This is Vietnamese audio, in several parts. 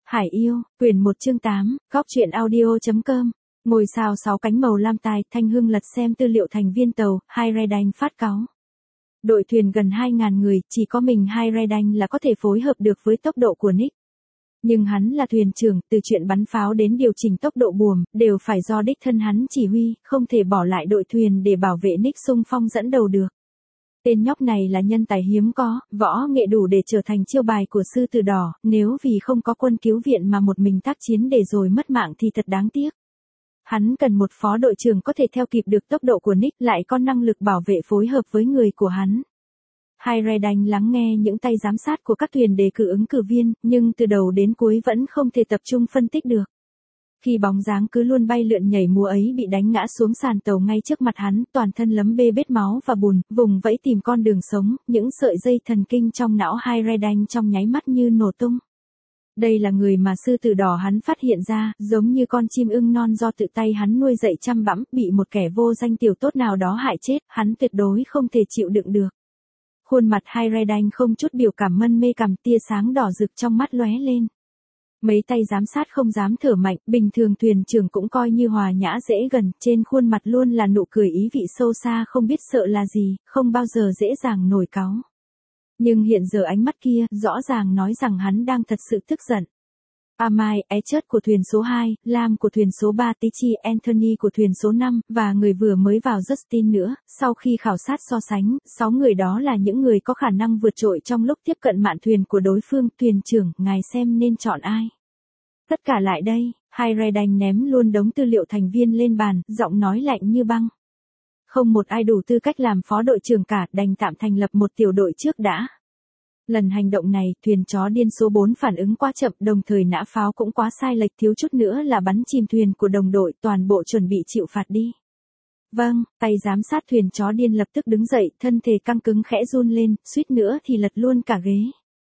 Hải yêu, quyển 1 chương 8, góc truyện audio.com. Ngôi sao 6 cánh màu lam tai, Thanh Hương lật xem tư liệu thành viên tàu, Hai Redanh phát cáu. Đội thuyền gần 2.000 người, chỉ có mình Hai Redanh là có thể phối hợp được với tốc độ của Nick. Nhưng hắn là thuyền trưởng, từ chuyện bắn pháo đến điều chỉnh tốc độ buồm, đều phải do đích thân hắn chỉ huy, không thể bỏ lại đội thuyền để bảo vệ Nick xung phong dẫn đầu được. Tên nhóc này là nhân tài hiếm có, võ nghệ đủ để trở thành chiêu bài của sư tử đỏ, nếu vì không có quân cứu viện mà một mình tác chiến để rồi mất mạng thì thật đáng tiếc. Hắn cần một phó đội trưởng có thể theo kịp được tốc độ của Nick, lại có năng lực bảo vệ phối hợp với người của hắn. Hai Redanh lắng nghe những tay giám sát của các thuyền đề cử ứng cử viên, nhưng từ đầu đến cuối vẫn không thể tập trung phân tích được. Khi bóng dáng cứ luôn bay lượn nhảy múa ấy bị đánh ngã xuống sàn tàu ngay trước mặt hắn, toàn thân lấm bê bết máu và bùn, vùng vẫy tìm con đường sống, những sợi dây thần kinh trong não Hai Redanh trong nháy mắt như nổ tung. Đây là người mà sư tử đỏ hắn phát hiện ra, giống như con chim ưng non do tự tay hắn nuôi dạy chăm bẵm, bị một kẻ vô danh tiểu tốt nào đó hại chết, hắn tuyệt đối không thể chịu đựng được. Khuôn mặt Hai Redanh không chút biểu cảm, mân mê cằm, tia sáng đỏ rực trong mắt lóe lên. Mấy tay giám sát không dám thở mạnh, bình thường thuyền trưởng cũng coi như hòa nhã dễ gần, trên khuôn mặt luôn là nụ cười ý vị sâu xa, không biết sợ là gì, không bao giờ dễ dàng nổi cáu. Nhưng hiện giờ ánh mắt kia, rõ ràng nói rằng hắn đang thật sự tức giận. Amai, Echert của thuyền số 2, Lam của thuyền số 3, Tichi, Anthony của thuyền số 5, và người vừa mới vào Justin nữa, sau khi khảo sát so sánh, 6 người đó là những người có khả năng vượt trội trong lúc tiếp cận mạn thuyền của đối phương. Thuyền trưởng, ngài xem nên chọn ai? Tất cả lại đây. Hai Redanh ném luôn đống tư liệu thành viên lên bàn, giọng nói lạnh như băng. Không một ai đủ tư cách làm phó đội trưởng cả, đành tạm thành lập một tiểu đội trước đã. Lần hành động này, thuyền chó điên số 4 phản ứng quá chậm, đồng thời nã pháo cũng quá sai lệch, thiếu chút nữa là bắn chìm thuyền của đồng đội, toàn bộ chuẩn bị chịu phạt đi. Vâng, tay giám sát thuyền chó điên lập tức đứng dậy, thân thể căng cứng khẽ run lên, suýt nữa thì lật luôn cả ghế.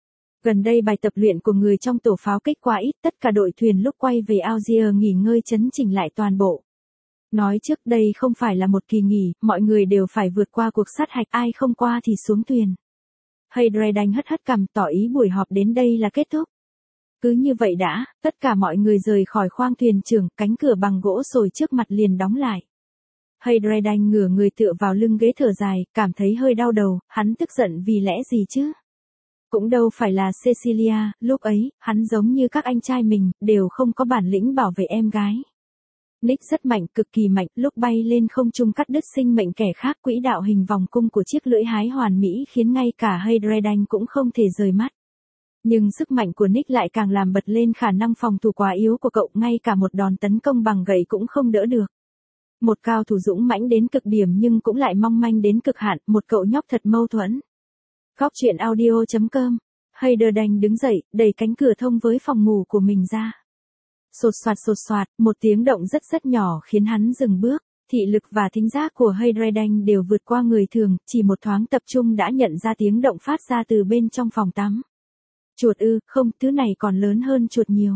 Gần đây bài tập luyện của người trong tổ pháo kích quá ít, tất cả đội thuyền lúc quay về Algiers nghỉ ngơi chấn chỉnh lại toàn bộ. Nói trước đây không phải là một kỳ nghỉ, mọi người đều phải vượt qua cuộc sát hạch, ai không qua thì xuống thuyền. Hai Redanh hất hất cằm, tỏ ý buổi họp đến đây là kết thúc. Cứ như vậy đã, tất cả mọi người rời khỏi khoang thuyền trưởng, cánh cửa bằng gỗ sồi trước mặt liền đóng lại. Hai Redanh ngửa người tựa vào lưng ghế thở dài, cảm thấy hơi đau đầu, hắn tức giận vì lẽ gì chứ? Cũng đâu phải là Cecilia, lúc ấy, hắn giống như các anh trai mình, đều không có bản lĩnh bảo vệ em gái. Nick rất mạnh, cực kỳ mạnh, lúc bay lên không trung cắt đứt sinh mệnh kẻ khác, quỹ đạo hình vòng cung của chiếc lưỡi hái hoàn mỹ khiến ngay cả Hai Redanh cũng không thể rời mắt. Nhưng sức mạnh của Nick lại càng làm bật lên khả năng phòng thủ quá yếu của cậu, ngay cả một đòn tấn công bằng gậy cũng không đỡ được. Một cao thủ dũng mãnh đến cực điểm nhưng cũng lại mong manh đến cực hạn, một cậu nhóc thật mâu thuẫn. Góc truyện audio.com. Hai Redanh đứng dậy, đẩy cánh cửa thông với phòng ngủ của mình ra. Sột soạt, một tiếng động rất nhỏ khiến hắn dừng bước. Thị lực và thính giác của Hai Redanh đều vượt qua người thường, chỉ một thoáng tập trung đã nhận ra tiếng động phát ra từ bên trong phòng tắm. Chuột ư, không, thứ này còn lớn hơn chuột nhiều.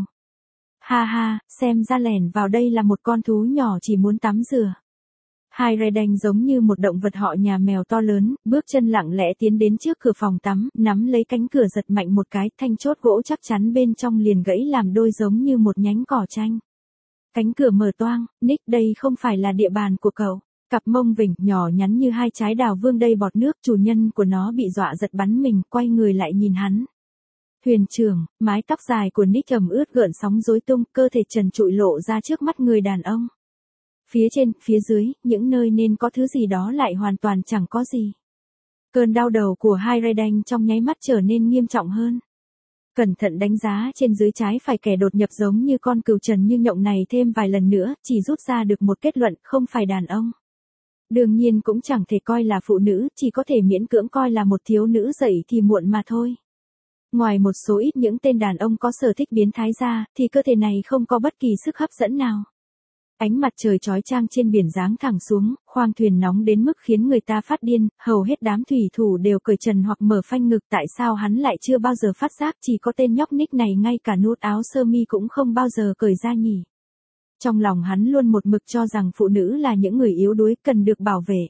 Ha ha, xem ra lẻn vào đây là một con thú nhỏ chỉ muốn tắm rửa. Hai Redanh giống như một động vật họ nhà mèo to lớn, bước chân lặng lẽ tiến đến trước cửa phòng tắm, nắm lấy cánh cửa giật mạnh một cái, thanh chốt gỗ chắc chắn bên trong liền gãy làm đôi giống như một nhánh cỏ tranh. Cánh cửa mở toang, Nick, đây không phải là địa bàn của cậu. Cặp mông vỉnh, nhỏ nhắn như hai trái đào vương đầy bọt nước, chủ nhân của nó bị dọa giật bắn mình, quay người lại nhìn hắn. Thuyền trưởng, mái tóc dài của Nick ẩm ướt gợn sóng rối tung, cơ thể trần trụi lộ ra trước mắt người đàn ông. Phía trên, phía dưới, những nơi nên có thứ gì đó lại hoàn toàn chẳng có gì. Cơn đau đầu của Hai Redanh trong nháy mắt trở nên nghiêm trọng hơn. Cẩn thận đánh giá trên dưới trái phải, kẻ đột nhập giống như con cừu trần như nhộng này thêm vài lần nữa, chỉ rút ra được một kết luận, không phải đàn ông. Đương nhiên cũng chẳng thể coi là phụ nữ, chỉ có thể miễn cưỡng coi là một thiếu nữ dậy thì muộn mà thôi. Ngoài một số ít những tên đàn ông có sở thích biến thái ra, thì cơ thể này không có bất kỳ sức hấp dẫn nào. Ánh mặt trời chói chang trên biển giáng thẳng xuống, khoang thuyền nóng đến mức khiến người ta phát điên, hầu hết đám thủy thủ đều cởi trần hoặc mở phanh ngực. Tại sao hắn lại chưa bao giờ phát giác, chỉ có tên nhóc Nick này ngay cả nút áo sơ mi cũng không bao giờ cởi ra nhỉ? Trong lòng hắn luôn một mực cho rằng phụ nữ là những người yếu đuối, cần được bảo vệ.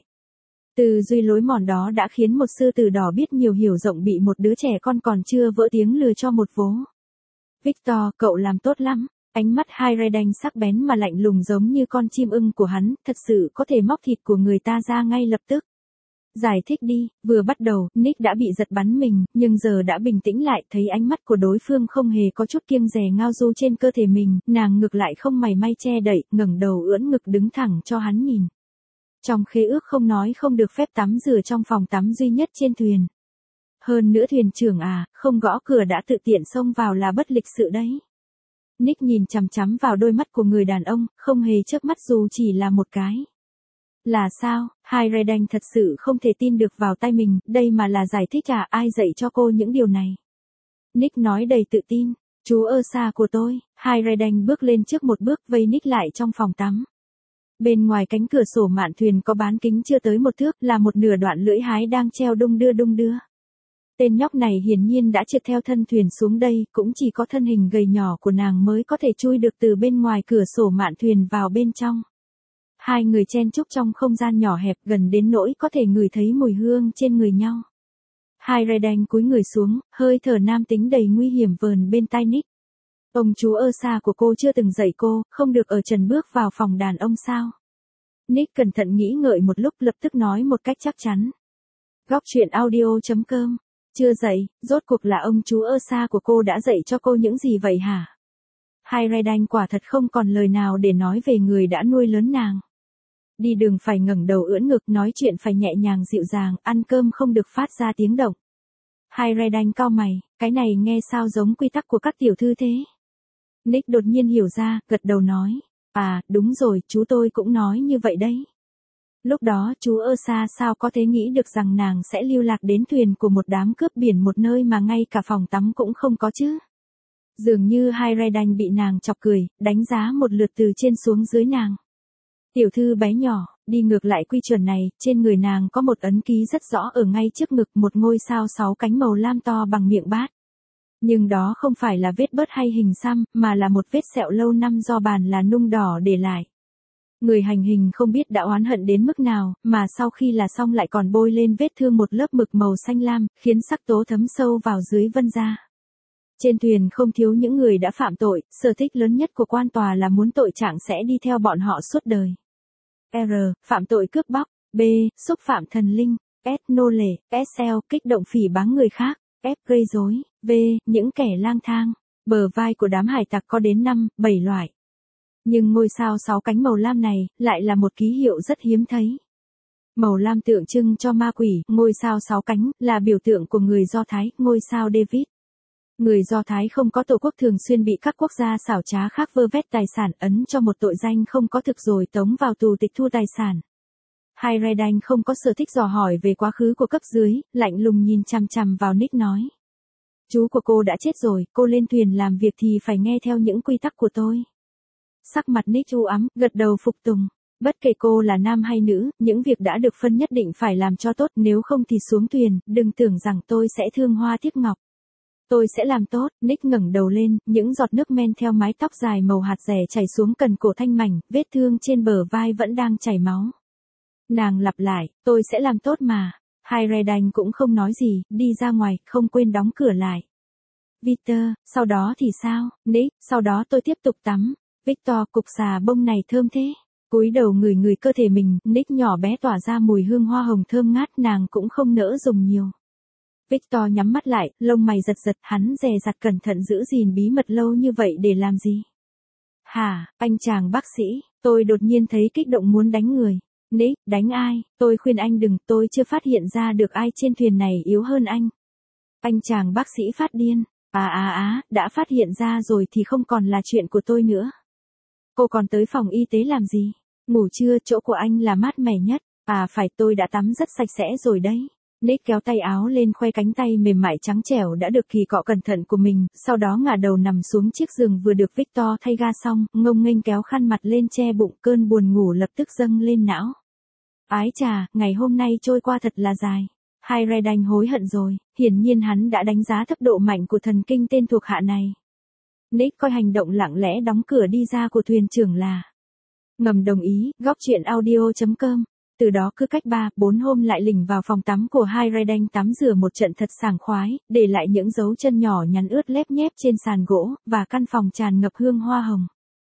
Tư duy lối mòn đó đã khiến một sư tử đỏ biết nhiều hiểu rộng bị một đứa trẻ con còn chưa vỡ tiếng lừa cho một vố. Victor, cậu làm tốt lắm. Ánh mắt Hayredane sắc bén mà lạnh lùng giống như con chim ưng của hắn, thật sự có thể móc thịt của người ta ra ngay lập tức. Giải thích đi, vừa bắt đầu, Nick đã bị giật bắn mình, nhưng giờ đã bình tĩnh lại, thấy ánh mắt của đối phương không hề có chút kiêng dè ngao du trên cơ thể mình, nàng ngược lại không mảy may che đậy, ngẩng đầu ưỡn ngực đứng thẳng cho hắn nhìn. Trong khế ước không nói không được phép tắm rửa trong phòng tắm duy nhất trên thuyền. Hơn nữa thuyền trưởng à, không gõ cửa đã tự tiện xông vào là bất lịch sự đấy. Nick nhìn chằm chằm vào đôi mắt của người đàn ông, không hề chớp mắt dù chỉ là một cái. Là sao, Hayredane thật sự không thể tin được vào tay mình, đây mà là giải thích à, ai dạy cho cô những điều này? Nick nói đầy tự tin, chú Ursa của tôi. Hayredane bước lên trước một bước vây Nick lại trong phòng tắm. Bên ngoài cánh cửa sổ mạn thuyền có bán kính chưa tới một thước là một nửa đoạn lưỡi hái đang treo đung đưa. Tên nhóc này hiển nhiên đã trượt theo thân thuyền xuống đây, cũng chỉ có thân hình gầy nhỏ của nàng mới có thể chui được từ bên ngoài cửa sổ mạn thuyền vào bên trong. Hai người chen chúc trong không gian nhỏ hẹp gần đến nỗi có thể ngửi thấy mùi hương trên người nhau. Hayredane cúi người xuống, hơi thở nam tính đầy nguy hiểm vờn bên tai Nick. Ông chú Ursa của cô chưa từng dạy cô, không được ở trần bước vào phòng đàn ông sao? Nick cẩn thận nghĩ ngợi một lúc lập tức nói một cách chắc chắn. Góc truyện audio.com. Chưa dạy, rốt cuộc là ông chú Ursa của cô đã dạy cho cô những gì vậy hả? Hayredane quả thật không còn lời nào để nói về người đã nuôi lớn nàng. Đi đường phải ngẩng đầu ưỡn ngực, nói chuyện phải nhẹ nhàng dịu dàng, ăn cơm không được phát ra tiếng động. Hayredane cau mày, cái này nghe sao giống quy tắc của các tiểu thư thế? Nick đột nhiên hiểu ra, gật đầu nói. À, đúng rồi, chú tôi cũng nói như vậy đấy. Lúc đó chú Ursa sao có thể nghĩ được rằng nàng sẽ lưu lạc đến thuyền của một đám cướp biển, một nơi mà ngay cả phòng tắm cũng không có chứ. Dường như Hayredane bị nàng chọc cười, đánh giá một lượt từ trên xuống dưới nàng. Tiểu thư bé nhỏ, đi ngược lại quy chuẩn này, trên người nàng có một ấn ký rất rõ ở ngay trước ngực, một ngôi sao 6 cánh màu lam to bằng miệng bát. Nhưng đó không phải là vết bớt hay hình xăm, mà là một vết sẹo lâu năm do bàn là nung đỏ để lại. Người hành hình không biết đã oán hận đến mức nào, mà sau khi là xong lại còn bôi lên vết thương một lớp mực màu xanh lam, khiến sắc tố thấm sâu vào dưới vân da. Trên thuyền không thiếu những người đã phạm tội, sở thích lớn nhất của quan tòa là muốn tội trạng sẽ đi theo bọn họ suốt đời. R. Phạm tội cướp bóc. B. Xúc phạm thần linh. S. Nô lệ. SL. Kích động phỉ báng người khác. F. Gây rối. V. Những kẻ lang thang. Bờ vai của đám hải tặc có đến 5, 7 loại. Nhưng ngôi sao 6 cánh màu lam này, lại là một ký hiệu rất hiếm thấy. Màu lam tượng trưng cho ma quỷ, ngôi sao 6 cánh, là biểu tượng của người Do Thái, ngôi sao David. Người Do Thái không có tổ quốc thường xuyên bị các quốc gia xảo trá khác vơ vét tài sản, ấn cho một tội danh không có thực rồi tống vào tù tịch thu tài sản. Hayredane không có sở thích dò hỏi về quá khứ của cấp dưới, lạnh lùng nhìn chằm chằm vào Nick nói. Chú của cô đã chết rồi, cô lên thuyền làm việc thì phải nghe theo những quy tắc của tôi. Sắc mặt Nick u ám, gật đầu phục tùng. Bất kể cô là nam hay nữ, những việc đã được phân nhất định phải làm cho tốt, nếu không thì xuống thuyền, đừng tưởng rằng tôi sẽ thương hoa tiếc ngọc. Tôi sẽ làm tốt. Nick ngẩng đầu lên, những giọt nước men theo mái tóc dài màu hạt rẻ chảy xuống cần cổ thanh mảnh, vết thương trên bờ vai vẫn đang chảy máu. Nàng lặp lại, tôi sẽ làm tốt mà. Hayredane cũng không nói gì, đi ra ngoài, không quên đóng cửa lại. Victor, sau đó thì sao? Nick, sau đó tôi tiếp tục tắm. Victor, cục xà bông này thơm thế. Cúi đầu ngửi cơ thể mình, Nick nhỏ bé tỏa ra mùi hương hoa hồng thơm ngát, nàng cũng không nỡ dùng nhiều. Victor nhắm mắt lại, lông mày giật giật, hắn dè dặt cẩn thận giữ gìn bí mật lâu như vậy để làm gì? Hả, anh chàng bác sĩ, tôi đột nhiên thấy kích động muốn đánh người. Nick, đánh ai? Tôi khuyên anh đừng, tôi chưa phát hiện ra được ai trên thuyền này yếu hơn anh. Anh chàng bác sĩ phát điên. Đã phát hiện ra rồi thì không còn là chuyện của tôi nữa. Cô còn tới phòng y tế làm gì? Ngủ trưa, chỗ của anh là mát mẻ nhất. À phải, tôi đã tắm rất sạch sẽ rồi đấy. Nick kéo tay áo lên khoe cánh tay mềm mại trắng trẻo đã được kỳ cọ cẩn thận của mình, sau đó ngả đầu nằm xuống chiếc giường vừa được Victor thay ga xong, ngông nghênh kéo khăn mặt lên che bụng, cơn buồn ngủ lập tức dâng lên não. Ái chà, ngày hôm nay trôi qua thật là dài. Hayredane hối hận rồi, hiển nhiên hắn đã đánh giá thấp độ mạnh của thần kinh tên thuộc hạ này. Nick coi hành động lặng lẽ đóng cửa đi ra của thuyền trưởng là ngầm đồng ý. Góc truyện audio.com từ đó cứ cách 3-4 hôm lại lỉnh vào phòng tắm của Hayredane tắm rửa một trận thật sảng khoái, để lại những dấu chân nhỏ nhắn ướt lép nhép trên sàn gỗ, và căn phòng tràn ngập hương hoa hồng.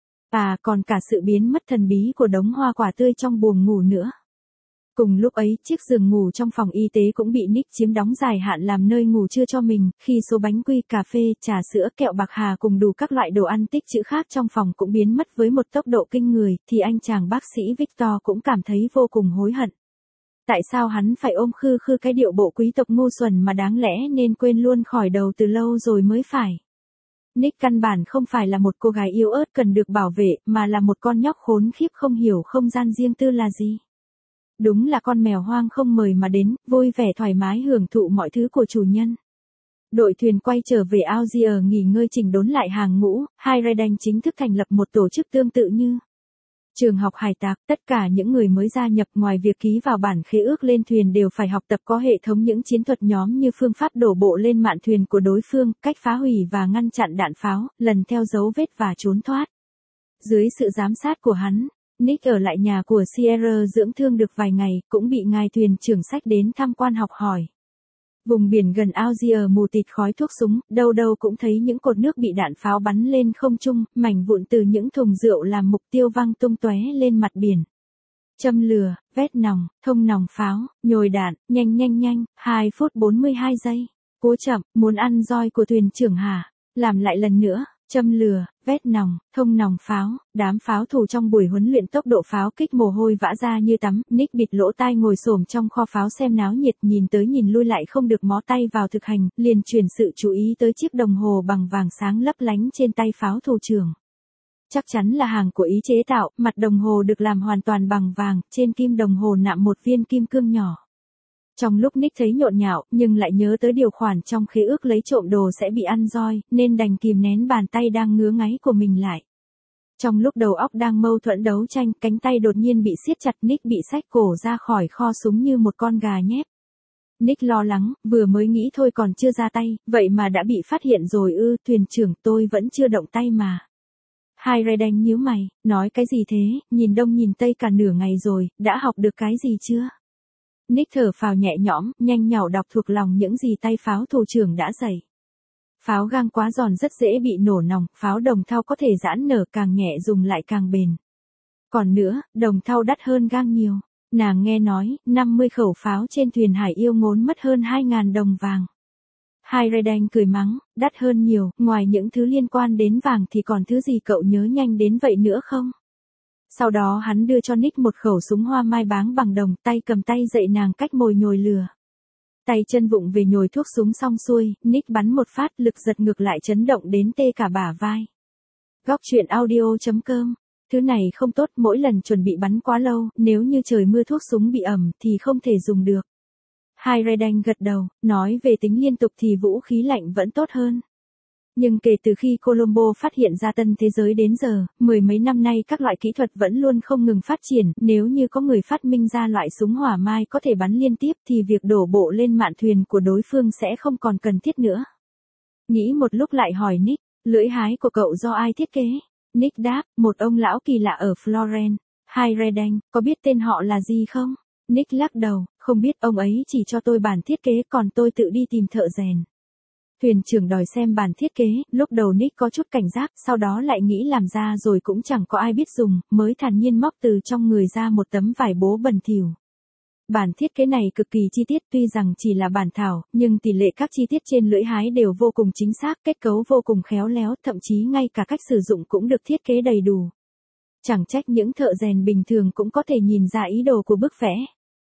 À, còn cả sự biến mất thần bí của đống hoa quả tươi trong buồng ngủ nữa. Cùng lúc ấy, chiếc giường ngủ trong phòng y tế cũng bị Nick chiếm đóng dài hạn làm nơi ngủ trưa cho mình, khi số bánh quy, cà phê, trà sữa, kẹo bạc hà cùng đủ các loại đồ ăn tích trữ khác trong phòng cũng biến mất với một tốc độ kinh người, thì anh chàng bác sĩ Victor cũng cảm thấy vô cùng hối hận. Tại sao hắn phải ôm khư khư cái điệu bộ quý tộc ngu xuẩn mà đáng lẽ nên quên luôn khỏi đầu từ lâu rồi mới phải. Nick căn bản không phải là một cô gái yếu ớt cần được bảo vệ, mà là một con nhóc khốn khiếp không hiểu không gian riêng tư là gì. Đúng là con mèo hoang không mời mà đến, vui vẻ thoải mái hưởng thụ mọi thứ của chủ nhân. Đội thuyền quay trở về Algiers nghỉ ngơi chỉnh đốn lại hàng ngũ, Hayredane chính thức thành lập một tổ chức tương tự như trường học hải tặc. Tất cả những người mới gia nhập ngoài việc ký vào bản khế ước lên thuyền đều phải học tập có hệ thống những chiến thuật nhóm như phương pháp đổ bộ lên mạn thuyền của đối phương, cách phá hủy và ngăn chặn đạn pháo, lần theo dấu vết và trốn thoát. Dưới sự giám sát của hắn, Nick ở lại nhà của Sierra dưỡng thương được vài ngày, cũng bị ngài thuyền trưởng sách đến tham quan học hỏi. Vùng biển gần Algiers mù tịt khói thuốc súng, đâu đâu cũng thấy những cột nước bị đạn pháo bắn lên không trung, mảnh vụn từ những thùng rượu làm mục tiêu văng tung tóe lên mặt biển. Châm lửa, vét nòng, thông nòng pháo, nhồi đạn, nhanh nhanh nhanh, 2 phút 42 giây. Cố chậm, muốn ăn roi của thuyền trưởng hả? Làm lại lần nữa. Châm lửa, vét nòng, thông nòng pháo, đám pháo thủ trong buổi huấn luyện tốc độ pháo kích mồ hôi vã ra như tắm. Nick bịt lỗ tai ngồi xổm trong kho pháo xem náo nhiệt, nhìn tới nhìn lui lại không được mó tay vào thực hành, liền chuyển sự chú ý tới chiếc đồng hồ bằng vàng sáng lấp lánh trên tay pháo thủ trưởng. Chắc chắn là hàng của Ý chế tạo, mặt đồng hồ được làm hoàn toàn bằng vàng, trên kim đồng hồ nạm một viên kim cương nhỏ. Trong lúc Nick thấy nhộn nhạo, nhưng lại nhớ tới điều khoản trong khế ước lấy trộm đồ sẽ bị ăn roi, nên đành kìm nén bàn tay đang ngứa ngáy của mình lại. Trong lúc đầu óc đang mâu thuẫn đấu tranh, cánh tay đột nhiên bị siết chặt, Nick bị xách cổ ra khỏi kho súng như một con gà nhép. Nick lo lắng, vừa mới nghĩ thôi còn chưa ra tay, vậy mà đã bị phát hiện rồi ư? Thuyền trưởng, tôi vẫn chưa động tay mà. Hayredane nhíu mày, nói cái gì thế, nhìn đông nhìn tây cả nửa ngày rồi, đã học được cái gì chưa? Nick thở phào nhẹ nhõm, nhanh nhảu đọc thuộc lòng những gì tay pháo thủ trưởng đã dạy. Pháo gang quá giòn rất dễ bị nổ nòng, pháo đồng thau có thể giãn nở, càng nhẹ dùng lại càng bền. Còn nữa, đồng thau đắt hơn gang nhiều. Nàng nghe nói, 50 khẩu pháo trên thuyền Hải Yêu ngốn mất hơn 2.000 đồng vàng. Hayredane cười mắng, đắt hơn nhiều, ngoài những thứ liên quan đến vàng thì còn thứ gì cậu nhớ nhanh đến vậy nữa không? Sau đó hắn đưa cho Nick một khẩu súng hoa mai báng bằng đồng, tay cầm tay dạy nàng cách mồi nhồi lửa. Tay chân vụng về nhồi thuốc súng xong xuôi, Nick bắn một phát, lực giật ngược lại chấn động đến tê cả bả vai. Góc truyện audio.com. Thứ này không tốt, mỗi lần chuẩn bị bắn quá lâu, nếu như trời mưa thuốc súng bị ẩm thì không thể dùng được. Hayredane gật đầu, nói về tính liên tục thì vũ khí lạnh vẫn tốt hơn. Nhưng kể từ khi Colombo phát hiện ra tân thế giới đến giờ, mười mấy năm nay các loại kỹ thuật vẫn luôn không ngừng phát triển, nếu như có người phát minh ra loại súng hỏa mai có thể bắn liên tiếp thì việc đổ bộ lên mạn thuyền của đối phương sẽ không còn cần thiết nữa. Nghĩ một lúc lại hỏi Nick, lưỡi hái của cậu do ai thiết kế? Nick đáp, một ông lão kỳ lạ ở Florence. Hayredane, có biết tên họ là gì không? Nick lắc đầu, không biết, ông ấy chỉ cho tôi bản thiết kế còn tôi tự đi tìm thợ rèn. Thuyền trưởng đòi xem bản thiết kế, lúc đầu Nick có chút cảnh giác, sau đó lại nghĩ làm ra rồi cũng chẳng có ai biết dùng, mới thản nhiên móc từ trong người ra một tấm vải bố bẩn thỉu. Bản thiết kế này cực kỳ chi tiết, tuy rằng chỉ là bản thảo, nhưng tỷ lệ các chi tiết trên lưỡi hái đều vô cùng chính xác, kết cấu vô cùng khéo léo, thậm chí ngay cả cách sử dụng cũng được thiết kế đầy đủ. Chẳng trách những thợ rèn bình thường cũng có thể nhìn ra ý đồ của bức vẽ.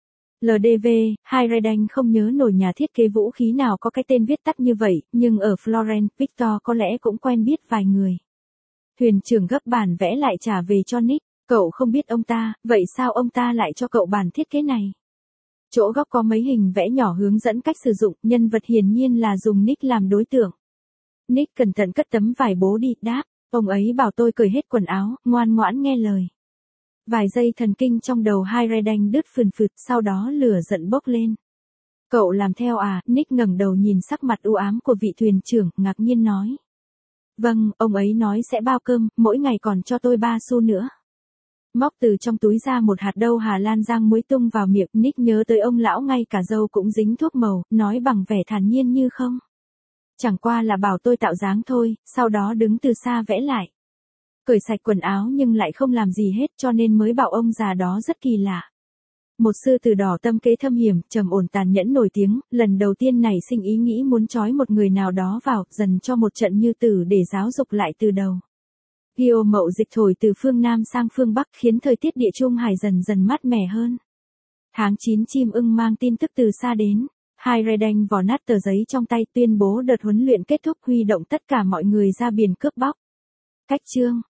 LDV, Hayredane không nhớ nổi nhà thiết kế vũ khí nào có cái tên viết tắt như vậy, nhưng ở Florence, Victor có lẽ cũng quen biết vài người. Thuyền trưởng gấp bản vẽ lại trả về cho Nick, cậu không biết ông ta, vậy sao ông ta lại cho cậu bản thiết kế này? Chỗ góc có mấy hình vẽ nhỏ hướng dẫn cách sử dụng, nhân vật hiển nhiên là dùng Nick làm đối tượng. Nick cẩn thận cất tấm vải bố đi, đáp, ông ấy bảo tôi cởi hết quần áo, ngoan ngoãn nghe lời. Vài giây thần kinh trong đầu Hayredane đứt phừng phực, sau đó lửa giận bốc lên. Cậu làm theo à? Nick ngẩng đầu nhìn sắc mặt u ám của vị thuyền trưởng, ngạc nhiên nói. Vâng, ông ấy nói sẽ bao cơm, mỗi ngày còn cho tôi 3 xu nữa. Móc từ trong túi ra một hạt đậu Hà Lan rang muối tung vào miệng, Nick nhớ tới ông lão ngay cả râu cũng dính thuốc màu, nói bằng vẻ thản nhiên như không. Chẳng qua là bảo tôi tạo dáng thôi, sau đó đứng từ xa vẽ lại. Cởi sạch quần áo nhưng lại không làm gì hết cho nên mới bảo ông già đó rất kỳ lạ. Một sư tử đỏ tâm kế thâm hiểm, trầm ổn tàn nhẫn nổi tiếng, lần đầu tiên nảy sinh ý nghĩ muốn trói một người nào đó vào, dần cho một trận như tử để giáo dục lại từ đầu. Gio mậu dịch thổi từ phương Nam sang phương Bắc khiến thời tiết địa Trung Hải dần dần mát mẻ hơn. Tháng 9 chim ưng mang tin tức từ xa đến. Hayredane vò nát tờ giấy trong tay tuyên bố đợt huấn luyện kết thúc, huy động tất cả mọi người ra biển cướp bóc. Cách chương